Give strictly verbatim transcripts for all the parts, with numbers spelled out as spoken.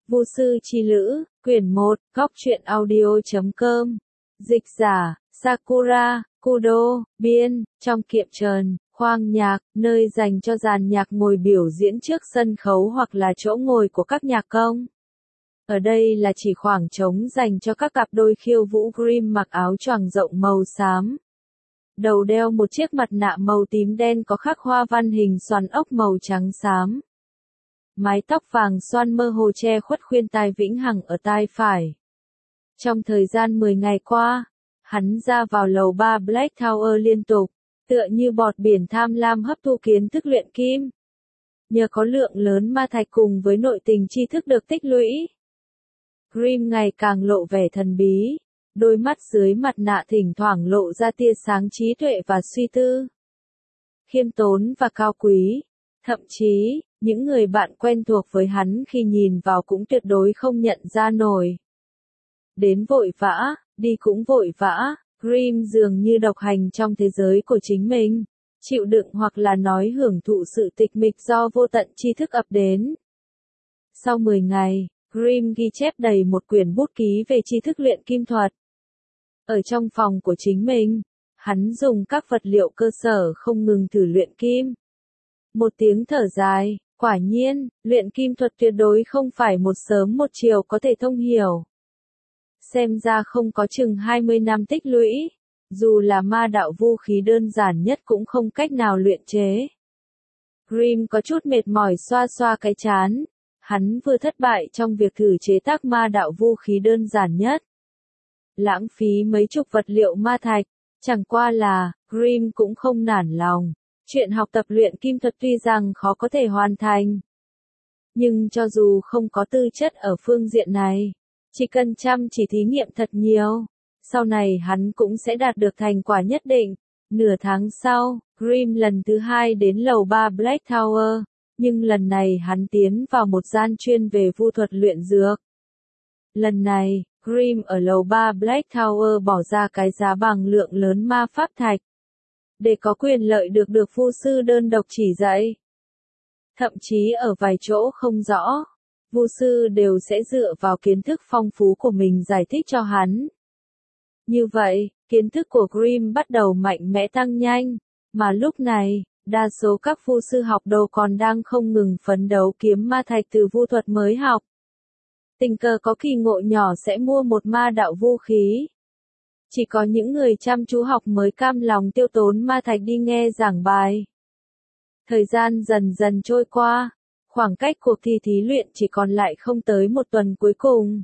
Vu sư chi lữ, quyển một, góc truyện audio chấm com. Dịch giả, Sakura, Kudo, biên, trong kiệm trần, khoang nhạc, nơi dành cho dàn nhạc ngồi biểu diễn trước sân khấu hoặc là chỗ ngồi của các nhạc công. Ở đây là chỉ khoảng trống dành cho các cặp đôi khiêu vũ Grimm mặc áo choàng rộng màu xám. Đầu đeo một chiếc mặt nạ màu tím đen có khắc hoa văn hình xoắn ốc màu trắng xám. Mái tóc vàng xoăn mơ hồ che khuất khuyên tai vĩnh hằng ở tai phải. Trong thời gian mười ngày qua, hắn ra vào lầu ba Black Tower liên tục, tựa như bọt biển tham lam hấp thu kiến thức luyện kim. Nhờ có lượng lớn ma thạch cùng với nội tình tri thức được tích lũy, Grimm ngày càng lộ vẻ thần bí, đôi mắt dưới mặt nạ thỉnh thoảng lộ ra tia sáng trí tuệ và suy tư. Khiêm tốn và cao quý, thậm chí, những người bạn quen thuộc với hắn khi nhìn vào cũng tuyệt đối không nhận ra nổi. Đến vội vã, đi cũng vội vã, Grimm dường như độc hành trong thế giới của chính mình, chịu đựng hoặc là nói hưởng thụ sự tịch mịch do vô tận tri thức ập đến. Sau mười ngày, Grimm ghi chép đầy một quyển bút ký về tri thức luyện kim thuật. Ở trong phòng của chính mình, hắn dùng các vật liệu cơ sở không ngừng thử luyện kim. Một tiếng thở dài, quả nhiên, luyện kim thuật tuyệt đối không phải một sớm một chiều có thể thông hiểu. Xem ra không có chừng hai mươi năm tích lũy, dù là ma đạo vũ khí đơn giản nhất cũng không cách nào luyện chế. Grimm có chút mệt mỏi xoa xoa cái trán, hắn vừa thất bại trong việc thử chế tác ma đạo vũ khí đơn giản nhất. Lãng phí mấy chục vật liệu ma thạch, chẳng qua là, Grimm cũng không nản lòng. Chuyện học tập luyện kim thuật tuy rằng khó có thể hoàn thành. Nhưng cho dù không có tư chất ở phương diện này, chỉ cần chăm chỉ thí nghiệm thật nhiều, sau này hắn cũng sẽ đạt được thành quả nhất định. Nửa tháng sau, Grimm lần thứ hai đến lầu ba Black Tower, nhưng lần này hắn tiến vào một gian chuyên về vu thuật luyện dược. Lần này, Grimm ở lầu ba Black Tower bỏ ra cái giá bằng lượng lớn ma pháp thạch, để có quyền lợi được được vu sư đơn độc chỉ dạy. Thậm chí ở vài chỗ không rõ, vu sư đều sẽ dựa vào kiến thức phong phú của mình giải thích cho hắn. Như vậy, kiến thức của Grimm bắt đầu mạnh mẽ tăng nhanh, mà lúc này, đa số các vu sư học đồ còn đang không ngừng phấn đấu kiếm ma thạch từ vu thuật mới học. Tình cờ có kỳ ngộ nhỏ sẽ mua một ma đạo vũ khí. Chỉ có những người chăm chú học mới cam lòng tiêu tốn ma thạch đi nghe giảng bài. Thời gian dần dần trôi qua, khoảng cách cuộc thi thí luyện chỉ còn lại không tới một tuần cuối cùng.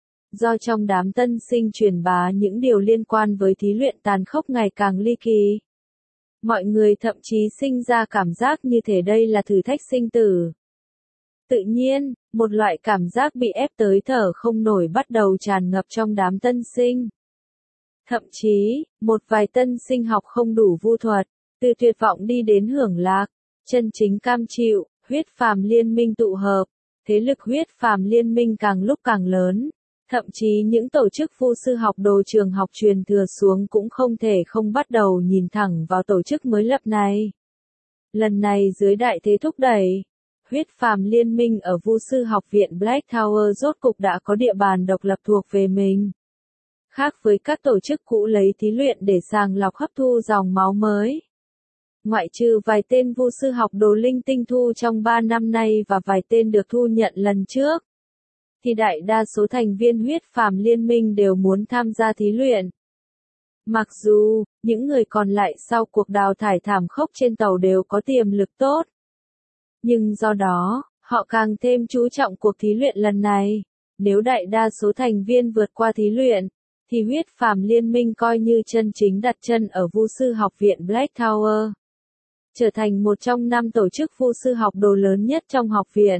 Do trong đám tân sinh truyền bá những điều liên quan với thí luyện tàn khốc ngày càng ly kỳ, mọi người thậm chí sinh ra cảm giác như thể đây là thử thách sinh tử. Tự nhiên, một loại cảm giác bị ép tới thở không nổi bắt đầu tràn ngập trong đám tân sinh. Thậm chí, một vài tân sinh học không đủ vu thuật, từ tuyệt vọng đi đến hưởng lạc, chân chính cam chịu, huyết phàm liên minh tụ hợp, thế lực huyết phàm liên minh càng lúc càng lớn, thậm chí những tổ chức vu sư học đồ trường học truyền thừa xuống cũng không thể không bắt đầu nhìn thẳng vào tổ chức mới lập này. Lần này dưới đại thế thúc đẩy, huyết phàm liên minh ở vu sư học viện Black Tower rốt cục đã có địa bàn độc lập thuộc về mình. Khác với các tổ chức cũ lấy thí luyện để sàng lọc hấp thu dòng máu mới. Ngoại trừ vài tên vu sư học đồ linh tinh thu trong ba năm nay và vài tên được thu nhận lần trước, thì đại đa số thành viên huyết phàm liên minh đều muốn tham gia thí luyện. Mặc dù, những người còn lại sau cuộc đào thải thảm khốc trên tàu đều có tiềm lực tốt. Nhưng do đó, họ càng thêm chú trọng cuộc thí luyện lần này. Nếu đại đa số thành viên vượt qua thí luyện, thì huyết phàm liên minh coi như chân chính đặt chân ở vu sư học viện Black Tower, trở thành một trong năm tổ chức vu sư học đồ lớn nhất trong học viện.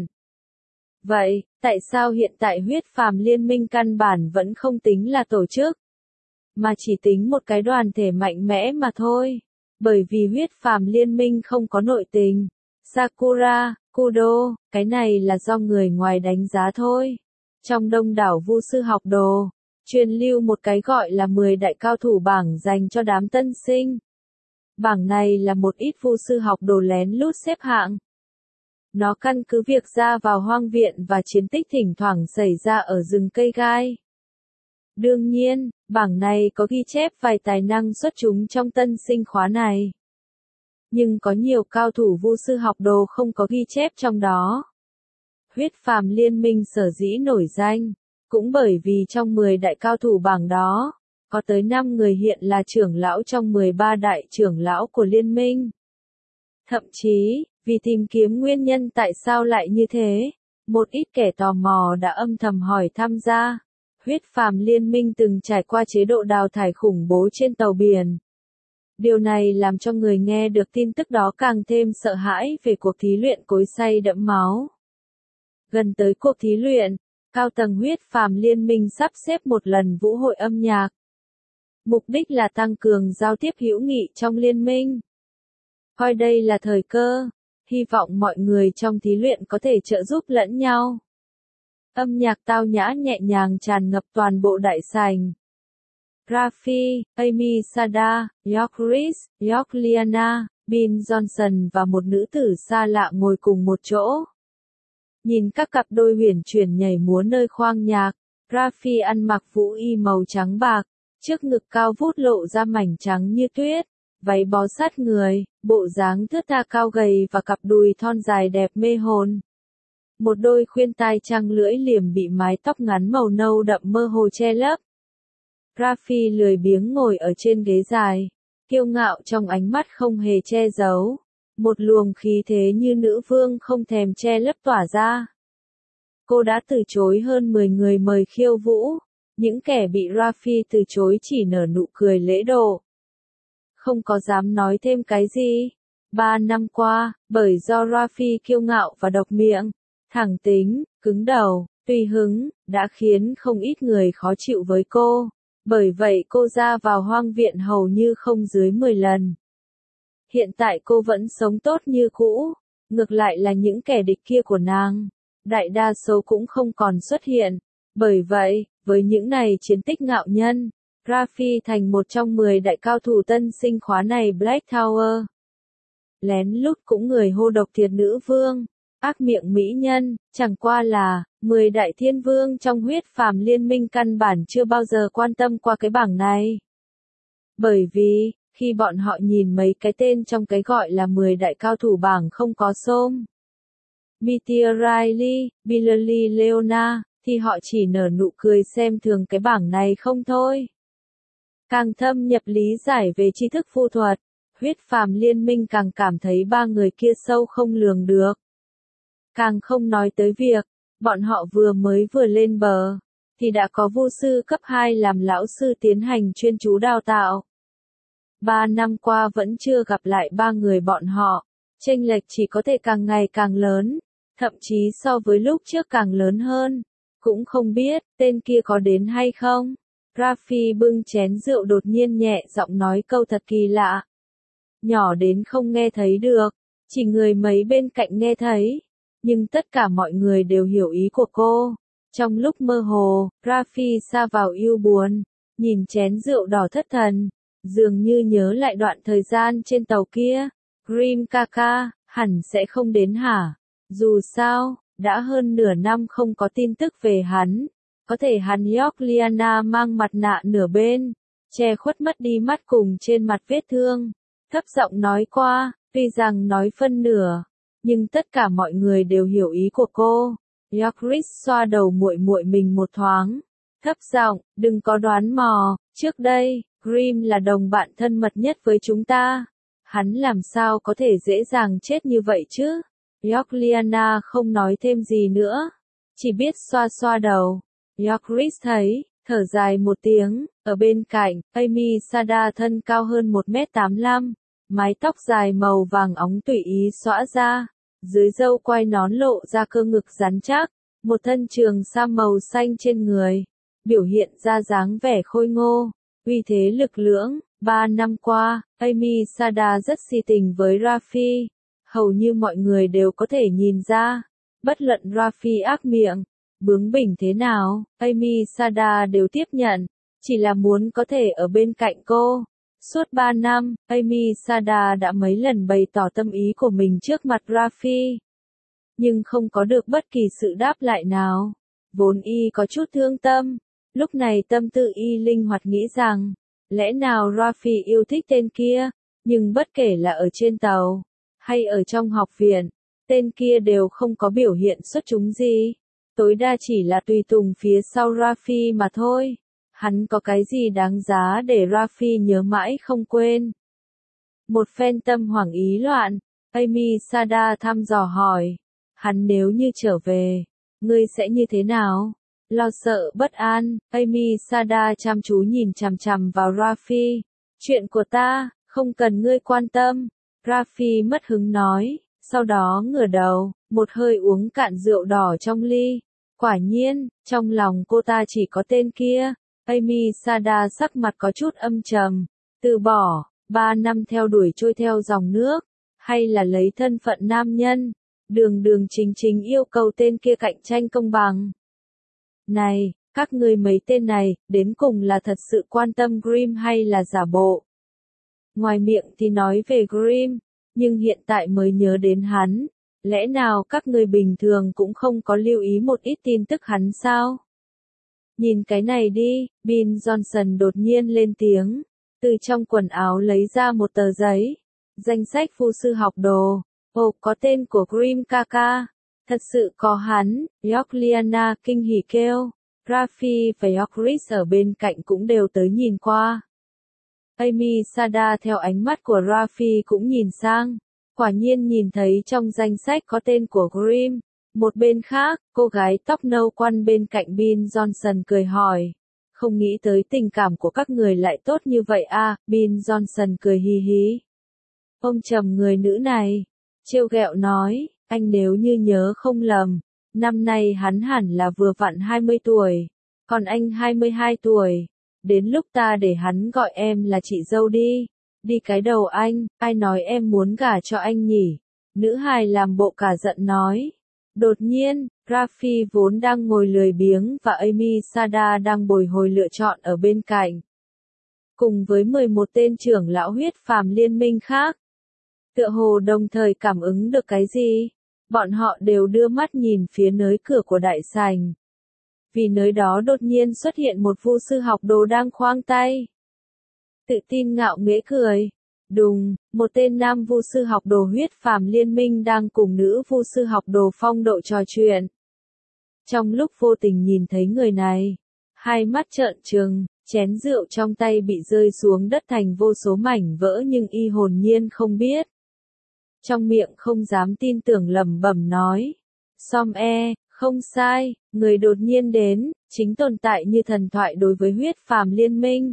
Vậy, tại sao hiện tại huyết phàm liên minh căn bản vẫn không tính là tổ chức, mà chỉ tính một cái đoàn thể mạnh mẽ mà thôi? Bởi vì huyết phàm liên minh không có nội tình. Sakura, Kudo, cái này là do người ngoài đánh giá thôi. Trong đông đảo vu sư học đồ, truyền lưu một cái gọi là mười đại cao thủ bảng dành cho đám tân sinh. Bảng này là một ít vu sư học đồ lén lút xếp hạng. Nó căn cứ việc ra vào hoang viện và chiến tích thỉnh thoảng xảy ra ở rừng cây gai. Đương nhiên, bảng này có ghi chép vài tài năng xuất chúng trong tân sinh khóa này. Nhưng có nhiều cao thủ vu sư học đồ không có ghi chép trong đó. Huyết phàm liên minh sở dĩ nổi danh, cũng bởi vì trong mười đại cao thủ bảng đó, có tới năm người hiện là trưởng lão trong mười ba đại trưởng lão của liên minh. Thậm chí, vì tìm kiếm nguyên nhân tại sao lại như thế, một ít kẻ tò mò đã âm thầm hỏi tham gia. Huyết phàm liên minh từng trải qua chế độ đào thải khủng bố trên tàu biển. Điều này làm cho người nghe được tin tức đó càng thêm sợ hãi về cuộc thí luyện cối xay đẫm máu. Gần tới cuộc thí luyện, cao tầng huyết phàm liên minh sắp xếp một lần vũ hội âm nhạc. Mục đích là tăng cường giao tiếp hữu nghị trong liên minh. Coi đây là thời cơ, hy vọng mọi người trong thí luyện có thể trợ giúp lẫn nhau. Âm nhạc tao nhã nhẹ nhàng tràn ngập toàn bộ đại sảnh. Raffi, Amy Sada, York Chris, York Liana, Bin Johnson và một nữ tử xa lạ ngồi cùng một chỗ. Nhìn các cặp đôi huyền chuyển nhảy múa nơi khoang nhạc, Raffi ăn mặc vũ y màu trắng bạc, trước ngực cao vút lộ ra mảnh trắng như tuyết, váy bó sát người, bộ dáng thướt tha cao gầy và cặp đùi thon dài đẹp mê hồn. Một đôi khuyên tai trăng lưỡi liềm bị mái tóc ngắn màu nâu đậm mơ hồ che lấp. Raffi lười biếng ngồi ở trên ghế dài, kiêu ngạo trong ánh mắt không hề che giấu. Một luồng khí thế như nữ vương không thèm che lấp tỏa ra. Cô đã từ chối hơn mười người mời khiêu vũ, những kẻ bị Raffi từ chối chỉ nở nụ cười lễ độ. Không có dám nói thêm cái gì. Ba năm qua, bởi do Raffi kiêu ngạo và độc miệng, thẳng tính, cứng đầu, tùy hứng, đã khiến không ít người khó chịu với cô. Bởi vậy cô ra vào hoang viện hầu như không dưới mười lần. Hiện tại cô vẫn sống tốt như cũ, ngược lại là những kẻ địch kia của nàng, đại đa số cũng không còn xuất hiện. Bởi vậy, với những này chiến tích ngạo nhân, Raffi thành một trong mười đại cao thủ tân sinh khóa này Black Tower. Lén lút cũng người hô độc thiệt nữ vương, ác miệng mỹ nhân, chẳng qua là, mười đại thiên vương trong huyết phàm liên minh căn bản chưa bao giờ quan tâm qua cái bảng này. Bởi vì, khi bọn họ nhìn mấy cái tên trong cái gọi là mười đại cao thủ bảng không có xôm. Mitya Riley, Billy Leona, thì họ chỉ nở nụ cười xem thường cái bảng này không thôi. Càng thâm nhập lý giải về tri thức phu thuật, huyết phàm liên minh càng cảm thấy ba người kia sâu không lường được. Càng không nói tới việc, bọn họ vừa mới vừa lên bờ, thì đã có vu sư cấp hai làm lão sư tiến hành chuyên chú đào tạo. Ba năm qua vẫn chưa gặp lại ba người bọn họ, chênh lệch chỉ có thể càng ngày càng lớn, thậm chí so với lúc trước càng lớn hơn. Cũng không biết, tên kia có đến hay không? Raffi bưng chén rượu đột nhiên nhẹ giọng nói câu thật kỳ lạ. Nhỏ đến không nghe thấy được, chỉ người mấy bên cạnh nghe thấy. Nhưng tất cả mọi người đều hiểu ý của cô. Trong lúc mơ hồ, Raffi sa vào yêu buồn, nhìn chén rượu đỏ thất thần, dường như nhớ lại đoạn thời gian trên tàu kia. Grim Kaka, hẳn sẽ không đến hả? Dù sao, đã hơn nửa năm không có tin tức về hắn. Có thể hắn York Liana mang mặt nạ nửa bên, che khuất mất đi mắt cùng trên mặt vết thương. Thấp giọng nói qua, tuy rằng nói phân nửa, nhưng tất cả mọi người đều hiểu ý của cô. York Chris xoa đầu muội muội mình một thoáng. Thấp giọng, đừng có đoán mò, trước đây, Grim là đồng bạn thân mật nhất với chúng ta. Hắn làm sao có thể dễ dàng chết như vậy chứ? York Liana không nói thêm gì nữa, chỉ biết xoa xoa đầu. York Chris thấy, thở dài một tiếng, ở bên cạnh, Amy Sada thân cao hơn một mét tám mươi lăm, mái tóc dài màu vàng óng tùy ý xõa ra, dưới râu quai nón lộ ra cơ ngực rắn chắc, một thân trường sa màu xanh trên người, biểu hiện ra dáng vẻ khôi ngô, uy thế lực lưỡng. Ba năm qua, Amy Sada rất si tình với Raffi, hầu như mọi người đều có thể nhìn ra, bất luận Raffi ác miệng, bướng bỉnh thế nào, Amy Sada đều tiếp nhận, chỉ là muốn có thể ở bên cạnh cô. Suốt ba năm, Amy Sada đã mấy lần bày tỏ tâm ý của mình trước mặt Raffi. nhưng không có được bất kỳ sự đáp lại nào. Vốn y có chút thương tâm, lúc này tâm tư y linh hoạt nghĩ rằng, lẽ nào Rafi yêu thích tên kia, nhưng bất kể là ở trên tàu, hay ở trong học viện, tên kia đều không có biểu hiện xuất chúng gì. Tối đa chỉ là tùy tùng phía sau Rafi mà thôi. Hắn có cái gì đáng giá để Rafi nhớ mãi không quên. Một phen tâm hoảng ý loạn, Amy Sada thăm dò hỏi, hắn nếu như trở về, ngươi sẽ như thế nào? Lo sợ bất an, Amy Sada chăm chú nhìn chằm chằm vào Rafi. Chuyện của ta, không cần ngươi quan tâm. Rafi mất hứng nói, sau đó ngửa đầu, một hơi uống cạn rượu đỏ trong ly. Quả nhiên, trong lòng cô ta chỉ có tên kia. Amy Sada sắc mặt có chút âm trầm. Từ bỏ, ba năm theo đuổi trôi theo dòng nước, hay là lấy thân phận nam nhân, đường đường chính chính yêu cầu tên kia cạnh tranh công bằng. Này, các ngươi mấy tên này, đến cùng là thật sự quan tâm Grimm hay là giả bộ? Ngoài miệng thì nói về Grimm, nhưng hiện tại mới nhớ đến hắn. Lẽ nào các ngươi bình thường cũng không có lưu ý một ít tin tức hắn sao? Nhìn cái này đi, Bill Johnson đột nhiên lên tiếng, từ trong quần áo lấy ra một tờ giấy, danh sách phu sư học đồ. Ồ, có tên của Grimm Kaka. Thật sự có hắn. Georgiana kinh hỉ kêu. Rafi và Yorkris ở bên cạnh cũng đều tới nhìn qua. Amy Sada theo ánh mắt của Rafi cũng nhìn sang. Quả nhiên nhìn thấy trong danh sách có tên của Grimm. Một bên khác, cô gái tóc nâu quăn bên cạnh Bill Johnson cười hỏi. Không nghĩ tới tình cảm của các người lại tốt như vậy à, Bill Johnson cười hì hí. Ông trầm người nữ này, trêu ghẹo nói, anh nếu như nhớ không lầm, năm nay hắn hẳn là vừa vặn hai mươi tuổi, còn anh hai mươi hai tuổi. Đến lúc ta để hắn gọi em là chị dâu đi. Đi cái đầu anh, ai nói em muốn gả cho anh nhỉ? Nữ hài làm bộ cả giận nói. Đột nhiên, Rafi vốn đang ngồi lười biếng và Amy Sada đang bồi hồi lựa chọn ở bên cạnh. Cùng với mười một tên trưởng lão huyết phàm liên minh khác. Tựa hồ đồng thời cảm ứng được cái gì? Bọn họ đều đưa mắt nhìn phía nơi cửa của đại sảnh. Vì nơi đó đột nhiên xuất hiện một vu sư học đồ đang khoang tay. Tự tin ngạo nghễ cười. Đùng, một tên nam vu sư học đồ huyết phàm liên minh đang cùng nữ vu sư học đồ phong độ trò chuyện. Trong lúc vô tình nhìn thấy người này, hai mắt trợn trừng, chén rượu trong tay bị rơi xuống đất thành vô số mảnh vỡ nhưng y hồn nhiên không biết. Trong miệng không dám tin tưởng lẩm bẩm nói. Som e, không sai, người đột nhiên đến, chính tồn tại như thần thoại đối với huyết phàm liên minh.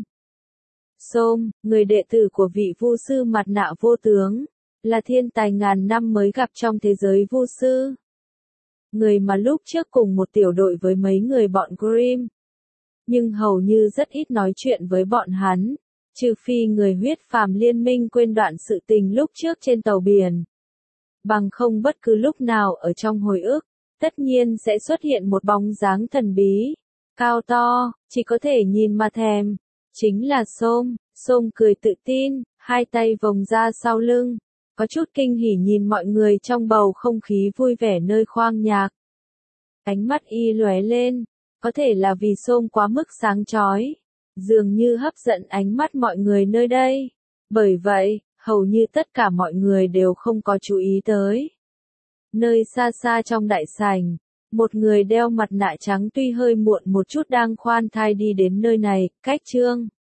Som, người đệ tử của vị vu sư mặt nạ vô tướng, là thiên tài ngàn năm mới gặp trong thế giới vu sư. Người mà lúc trước cùng một tiểu đội với mấy người bọn Grimm. Nhưng hầu như rất ít nói chuyện với bọn hắn, trừ phi người huyết phàm liên minh quên đoạn sự tình lúc trước trên tàu biển. Bằng không bất cứ lúc nào ở trong hồi ức, tất nhiên sẽ xuất hiện một bóng dáng thần bí, cao to, chỉ có thể nhìn mà thèm. Chính là Som. Som cười tự tin, hai tay vòng ra sau lưng, có chút kinh hỉ nhìn mọi người trong bầu không khí vui vẻ nơi khoang nhạc. Ánh mắt y lóe lên, có thể là vì Som quá mức sáng chói, dường như hấp dẫn ánh mắt mọi người nơi đây. Bởi vậy, hầu như tất cả mọi người đều không có chú ý tới. Nơi xa xa trong đại sảnh, một người đeo mặt nạ trắng tuy hơi muộn một chút đang khoan thai đi đến nơi này, cách Trương